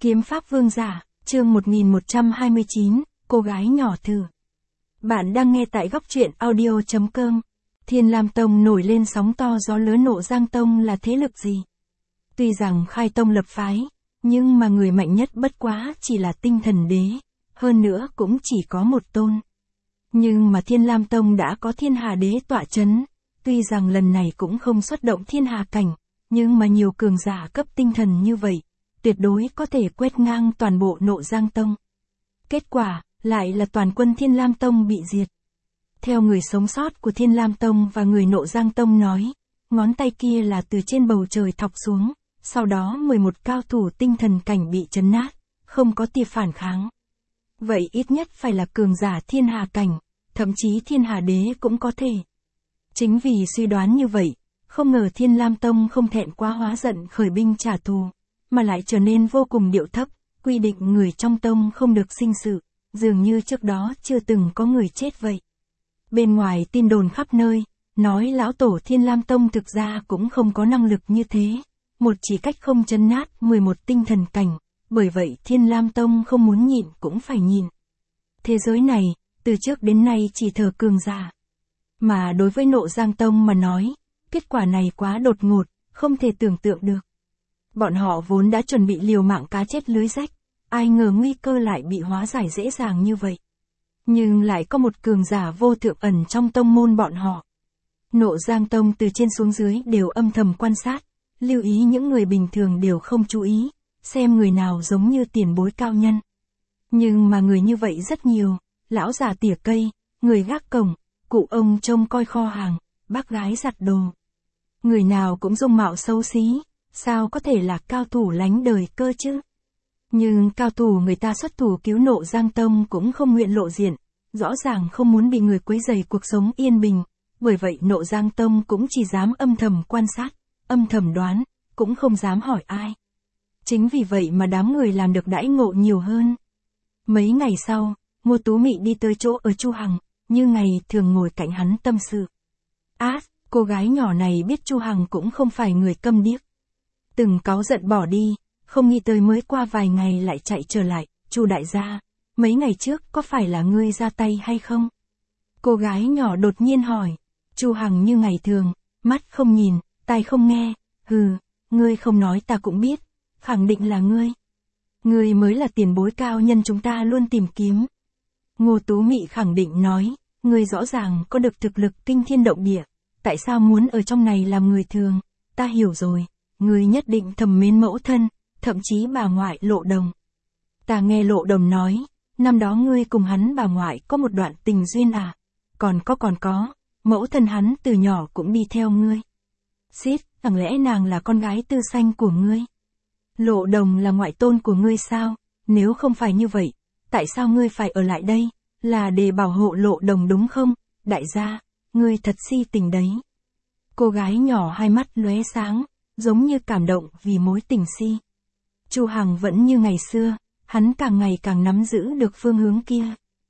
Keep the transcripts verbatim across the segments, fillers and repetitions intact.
Kiếm pháp vương giả, chương một nghìn một trăm hai mươi chín, cô gái nhỏ thử. Bạn đang nghe tại góc truyện audio chấm com. Thiên Lam Tông nổi lên sóng to gió lớn. Nộ Giang Tông là thế lực gì? Tuy rằng khai tông lập phái, nhưng mà người mạnh nhất bất quá chỉ là tinh thần đế, hơn nữa cũng chỉ có một tôn. Nhưng mà Thiên Lam Tông đã có thiên hà đế tọa chấn, tuy rằng lần này cũng không xuất động thiên hà cảnh, nhưng mà nhiều cường giả cấp tinh thần như vậy, tuyệt đối có thể quét ngang toàn bộ Nộ Giang Tông. Kết quả, lại là toàn quân Thiên Lam Tông bị diệt. Theo người sống sót của Thiên Lam Tông và người Nộ Giang Tông nói, ngón tay kia là từ trên bầu trời thọc xuống, sau đó mười một cao thủ tinh thần cảnh bị chấn nát, không có tia phản kháng. Vậy ít nhất phải là cường giả thiên hà cảnh, thậm chí thiên hà đế cũng có thể. Chính vì suy đoán như vậy, không ngờ Thiên Lam Tông không thẹn quá hóa giận khởi binh trả thù, mà lại trở nên vô cùng điệu thấp, quy định người trong tông không được sinh sự, dường như trước đó chưa từng có người chết vậy. Bên ngoài tin đồn khắp nơi, nói lão tổ Thiên Lam Tông thực ra cũng không có năng lực như thế, một chỉ cách không chấn nát mười một tinh thần cảnh, bởi vậy Thiên Lam Tông không muốn nhịn cũng phải nhịn. Thế giới này, từ trước đến nay chỉ thờ cường giả. Mà đối với Nộ Giang Tông mà nói, kết quả này quá đột ngột, không thể tưởng tượng được. Bọn họ vốn đã chuẩn bị liều mạng cá chết lưới rách, ai ngờ nguy cơ lại bị hóa giải dễ dàng như vậy. Nhưng lại có một cường giả vô thượng ẩn trong tông môn bọn họ. Nộ Giang Tông từ trên xuống dưới đều âm thầm quan sát, lưu ý những người bình thường đều không chú ý, xem người nào giống như tiền bối cao nhân. Nhưng mà người như vậy rất nhiều, lão già tỉa cây, người gác cổng, cụ ông trông coi kho hàng, bác gái giặt đồ. Người nào cũng dung mạo xấu xí, sao có thể là cao thủ lánh đời cơ chứ? Nhưng cao thủ người ta xuất thủ cứu Nộ Giang Tông cũng không nguyện lộ diện, rõ ràng không muốn bị người quấy rầy cuộc sống yên bình, bởi vậy Nộ Giang Tông cũng chỉ dám âm thầm quan sát, âm thầm đoán, cũng không dám hỏi ai. Chính vì vậy mà đám người làm được đãi ngộ nhiều hơn. Mấy ngày sau, Ngô Tú Mị đi tới chỗ ở Chu Hằng, như ngày thường ngồi cạnh hắn tâm sự. Á, cô gái nhỏ này biết Chu Hằng cũng không phải người câm điếc. Từng cáu giận bỏ đi, không nghĩ tới mới qua vài ngày lại chạy trở lại. Chu đại gia, mấy ngày trước có phải là ngươi ra tay hay không? Cô gái nhỏ đột nhiên hỏi. Chu Hằng như ngày thường, mắt không nhìn, tai không nghe. Hừ, ngươi không nói ta cũng biết, khẳng định là ngươi. Ngươi mới là tiền bối cao nhân chúng ta luôn tìm kiếm. Ngô Tú Mị khẳng định nói, ngươi rõ ràng có được thực lực kinh thiên động địa, tại sao muốn ở trong này làm người thường? Ta hiểu rồi, ngươi nhất định thầm mến mẫu thân, thậm chí bà ngoại Lộ Đồng. Ta nghe Lộ Đồng nói, năm đó ngươi cùng hắn bà ngoại có một đoạn tình duyên à? Còn có còn có, mẫu thân hắn từ nhỏ cũng đi theo ngươi. Xít, chẳng lẽ nàng là con gái tư sanh của ngươi? Lộ Đồng là ngoại tôn của ngươi sao? Nếu không phải như vậy, tại sao ngươi phải ở lại đây? Là để bảo hộ Lộ Đồng đúng không? Đại gia, ngươi thật si tình đấy. Cô gái nhỏ hai mắt lóe sáng, giống như cảm động vì mối tình si. Chu Hằng vẫn như ngày xưa, hắn càng ngày càng nắm giữ được phương hướng kia.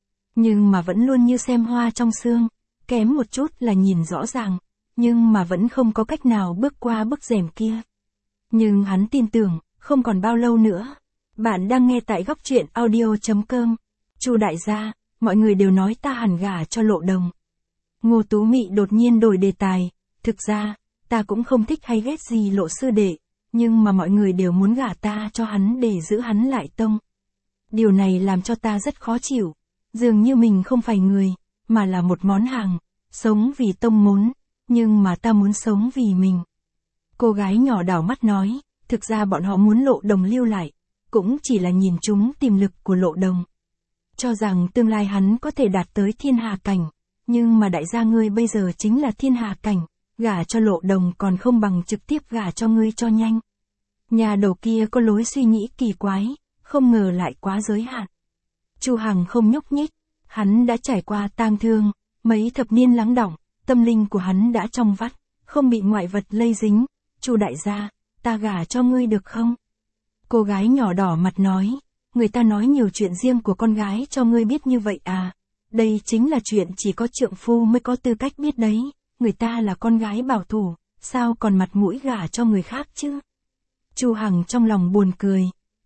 Nhưng mà vẫn luôn như xem hoa trong sương, kém một chút là nhìn rõ ràng, nhưng mà vẫn không có cách nào bước qua bức rèm kia. Nhưng hắn tin tưởng, không còn bao lâu nữa. Bạn đang nghe tại góc truyện audio chấm com. Chu đại gia, mọi người đều nói ta hẳn gả cho Lộ Đồng. Ngô Tú Mị đột nhiên đổi đề tài, thực ra, ta cũng không thích hay ghét gì Lộ sư đệ, nhưng mà mọi người đều muốn gả ta cho hắn để giữ hắn lại tông. Điều này làm cho ta rất khó chịu, dường như mình không phải người, mà là một món hàng, sống vì tông muốn, nhưng mà ta muốn sống vì mình. Cô gái nhỏ đảo mắt nói, thực ra bọn họ muốn Lộ Đồng lưu lại, cũng chỉ là nhìn chúng tiềm lực của Lộ Đồng. Cho rằng tương lai hắn có thể đạt tới thiên hà cảnh, nhưng mà đại gia ngươi bây giờ chính là thiên hà cảnh, gả cho Lộ Đồng còn không bằng trực tiếp gả cho ngươi cho nhanh. Nhà đầu kia có lối suy nghĩ kỳ quái, không ngờ lại quá giới hạn. Chu Hằng không nhúc nhích, hắn đã trải qua tang thương, mấy thập niên lắng đọng, tâm linh của hắn đã trong vắt, không bị ngoại vật lây dính. Chu đại gia, ta gả cho ngươi được không? Cô gái nhỏ đỏ mặt nói, người ta nói nhiều chuyện riêng của con gái cho ngươi biết như vậy à? Đây chính là chuyện chỉ có trượng phu mới có tư cách biết đấy, người ta là con gái bảo thủ, sao còn mặt mũi gả cho người khác chứ? Chu Hằng trong lòng buồn cười,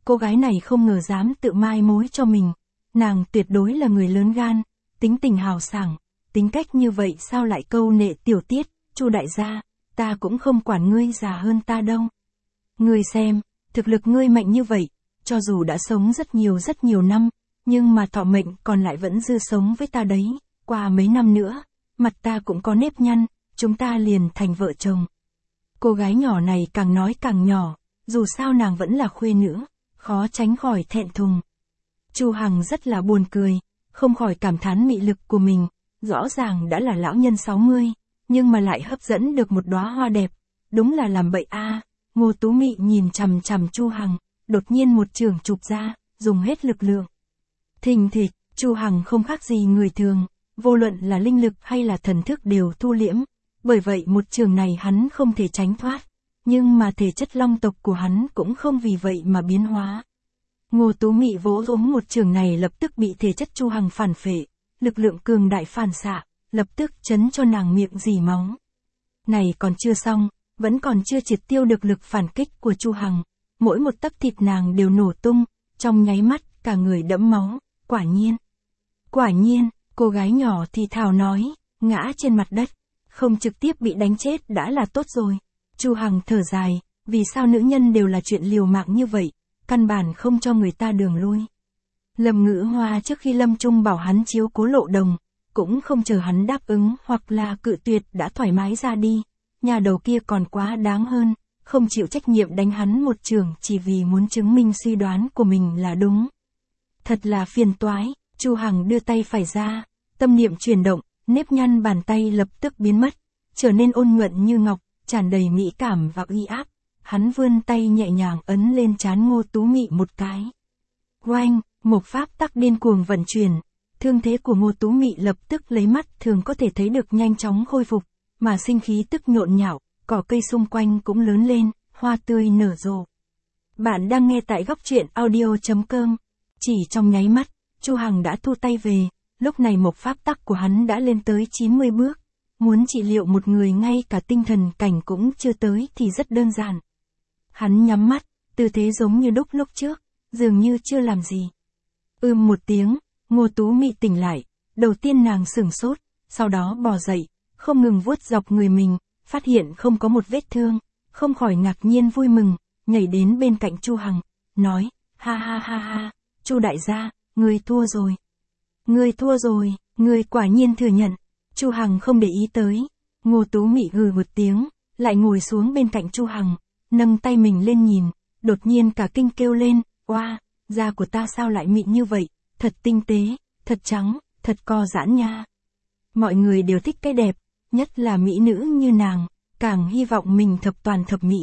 cô gái này không ngờ dám tự mai mối cho mình. Nàng tuyệt đối là người lớn gan, tính tình hào sảng, tính cách như vậy sao lại câu nệ tiểu tiết, Chu đại gia, ta cũng không quản ngươi già hơn ta đâu. Ngươi xem, thực lực ngươi mạnh như vậy, cho dù đã sống rất nhiều rất nhiều năm, nhưng mà thọ mệnh còn lại vẫn dư sống với ta đấy, qua mấy năm nữa, mặt ta cũng có nếp nhăn, chúng ta liền thành vợ chồng. Cô gái nhỏ này càng nói càng nhỏ, dù sao nàng vẫn là khuê nữ, khó tránh khỏi thẹn thùng. Chu Hằng rất là buồn cười, không khỏi cảm thán mị lực của mình, rõ ràng đã là lão nhân sáu mươi, nhưng mà lại hấp dẫn được một đóa hoa đẹp, đúng là làm bậy a. À. Ngô Tú Mị nhìn chằm chằm Chu Hằng, đột nhiên một chưởng chụp ra, dùng hết lực lượng. Thình thịch, Chu Hằng không khác gì người thường, vô luận là linh lực hay là thần thức đều thu liễm, bởi vậy một chưởng này hắn không thể tránh thoát, nhưng mà thể chất long tộc của hắn cũng không vì vậy mà biến hóa. Ngô Tú Mị vỗ ống một chưởng này lập tức bị thể chất Chu Hằng phản phệ, lực lượng cường đại phản xạ, lập tức chấn cho nàng miệng rỉ máu. Này còn chưa xong, vẫn còn chưa triệt tiêu được lực phản kích của Chu Hằng, mỗi một tấc thịt nàng đều nổ tung, trong nháy mắt cả người đẫm máu, quả nhiên. Quả nhiên, cô gái nhỏ thì thào nói, ngã trên mặt đất, không trực tiếp bị đánh chết đã là tốt rồi. Chu Hằng thở dài, vì sao nữ nhân đều là chuyện liều mạng như vậy, căn bản không cho người ta đường lui. Lâm Ngữ Hoa trước khi lâm chung bảo hắn chiếu cố Lộ Đồng, cũng không chờ hắn đáp ứng hoặc là cự tuyệt đã thoải mái ra đi, nhà đầu kia còn quá đáng hơn, không chịu trách nhiệm đánh hắn một trường chỉ vì muốn chứng minh suy đoán của mình là đúng. Thật là phiền toái, Chu Hằng đưa tay phải ra, tâm niệm chuyển động, nếp nhăn bàn tay lập tức biến mất, trở nên ôn nhuận như ngọc, tràn đầy mỹ cảm và uy áp. Hắn vươn tay nhẹ nhàng ấn lên trán Ngô Tú Mị một cái. Oanh, một pháp tắc điên cuồng vận chuyển, thương thế của Ngô Tú Mị lập tức lấy mắt thường có thể thấy được nhanh chóng khôi phục, mà sinh khí tức nhộn nhạo, cỏ cây xung quanh cũng lớn lên, hoa tươi nở rộ. Bạn đang nghe tại góc truyện audio chấm com. Chỉ trong nháy mắt, Chu Hằng đã thu tay về, lúc này một pháp tắc của hắn đã lên tới chín mươi bước. Muốn trị liệu một người ngay cả tinh thần cảnh cũng chưa tới thì rất đơn giản. Hắn nhắm mắt, tư thế giống như đúc lúc trước, dường như chưa làm gì. Ưm một tiếng, Ngô Tú Mị tỉnh lại, đầu tiên nàng sửng sốt, sau đó bò dậy, không ngừng vuốt dọc người mình, phát hiện không có một vết thương, không khỏi ngạc nhiên vui mừng, nhảy đến bên cạnh Chu Hằng, nói, ha ha ha ha, Chu đại gia, ngươi thua rồi. Ngươi thua rồi, ngươi quả nhiên thừa nhận. Chu Hằng không để ý tới, Ngô Tú Mị hừ một tiếng, lại ngồi xuống bên cạnh Chu Hằng, nâng tay mình lên nhìn, đột nhiên cả kinh kêu lên, oa, da của ta sao lại mịn như vậy, thật tinh tế, thật trắng, thật co giãn nha. Mọi người đều thích cái đẹp, nhất là mỹ nữ như nàng, càng hy vọng mình thập toàn thập mỹ.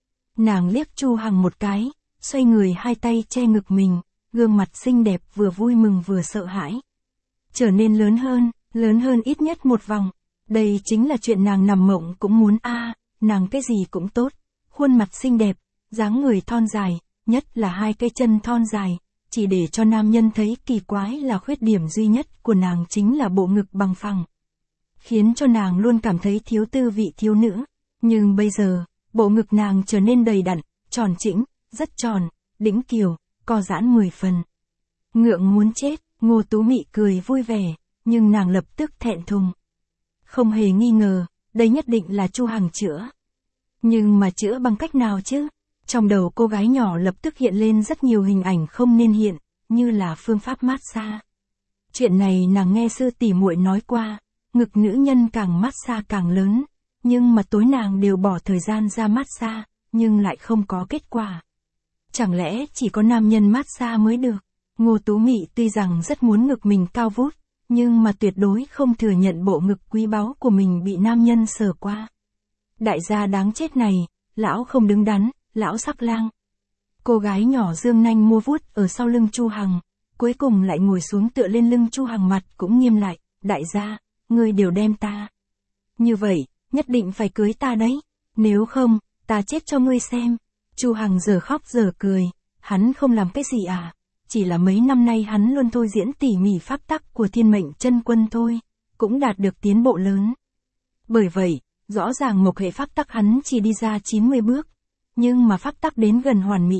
Nàng liếc Chu Hằng một cái, xoay người hai tay che ngực mình, gương mặt xinh đẹp vừa vui mừng vừa sợ hãi. Trở nên lớn hơn, lớn hơn ít nhất một vòng. Đây chính là chuyện nàng nằm mộng cũng muốn a, à, nàng cái gì cũng tốt, khuôn mặt xinh đẹp, dáng người thon dài, nhất là hai cái chân thon dài, chỉ để cho nam nhân thấy kỳ quái là khuyết điểm duy nhất của nàng chính là bộ ngực bằng phẳng. Khiến cho nàng luôn cảm thấy thiếu tư vị thiếu nữ, nhưng bây giờ, bộ ngực nàng trở nên đầy đặn, tròn chỉnh, rất tròn, đĩnh kiều, co giãn mười phần. Ngượng muốn chết, Ngô Tú Mị cười vui vẻ, nhưng nàng lập tức thẹn thùng. Không hề nghi ngờ, đây nhất định là Chu Hằng chữa. Nhưng mà chữa bằng cách nào chứ? Trong đầu cô gái nhỏ lập tức hiện lên rất nhiều hình ảnh không nên hiện, như là phương pháp massage. Chuyện này nàng nghe sư tỷ muội nói qua, ngực nữ nhân càng massage càng lớn, nhưng mà tối nàng đều bỏ thời gian ra massage, nhưng lại không có kết quả. Chẳng lẽ chỉ có nam nhân massage mới được? Ngô Tú Mị tuy rằng rất muốn ngực mình cao vút, nhưng mà tuyệt đối không thừa nhận bộ ngực quý báu của mình bị nam nhân sờ qua. Đại gia đáng chết này, lão không đứng đắn, lão sắc lang. Cô gái nhỏ dương nanh mua vuốt ở sau lưng Chu Hằng, cuối cùng lại ngồi xuống tựa lên lưng Chu Hằng, mặt cũng nghiêm lại, đại gia, ngươi đều đem ta. Như vậy, nhất định phải cưới ta đấy, nếu không, ta chết cho ngươi xem. Chu Hằng giờ khóc giờ cười, hắn không làm cái gì à, chỉ là mấy năm nay hắn luôn thôi diễn tỉ mỉ pháp tắc của thiên mệnh chân quân thôi, cũng đạt được tiến bộ lớn. Bởi vậy, rõ ràng mộc hệ pháp tắc hắn chỉ đi ra chín mươi bước, nhưng mà pháp tắc đến gần hoàn mỹ,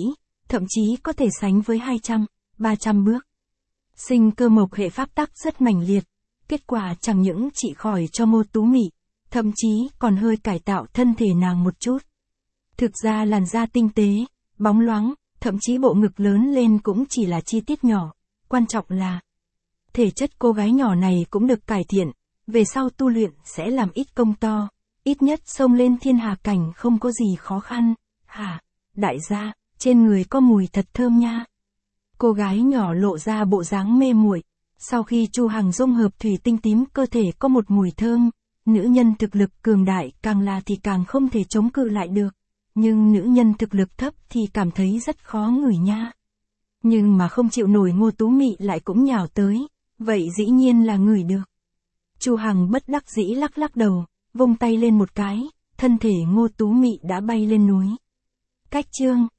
thậm chí có thể sánh với hai trăm, ba trăm bước. Sinh cơ mộc hệ pháp tắc rất mãnh liệt, kết quả chẳng những trị khỏi cho Ngô Tú Mị, thậm chí còn hơi cải tạo thân thể nàng một chút. Thực ra làn da tinh tế, bóng loáng, thậm chí bộ ngực lớn lên cũng chỉ là chi tiết nhỏ, quan trọng là thể chất cô gái nhỏ này cũng được cải thiện, về sau tu luyện sẽ làm ít công to, ít nhất xông lên thiên hà cảnh không có gì khó khăn. Hả, đại gia, trên người có mùi thật thơm nha. Cô gái nhỏ lộ ra bộ dáng mê muội. Sau khi Chu Hằng dung hợp thủy tinh tím, cơ thể có một mùi thơm. Nữ nhân thực lực cường đại càng là thì càng không thể chống cự lại được. Nhưng nữ nhân thực lực thấp thì cảm thấy rất khó ngửi nha. Nhưng mà không chịu nổi Ngô Tú Mị lại cũng nhào tới, vậy dĩ nhiên là ngửi được. Chu Hằng bất đắc dĩ lắc lắc đầu, vung tay lên một cái, thân thể Ngô Tú Mị đã bay lên núi. Cách chương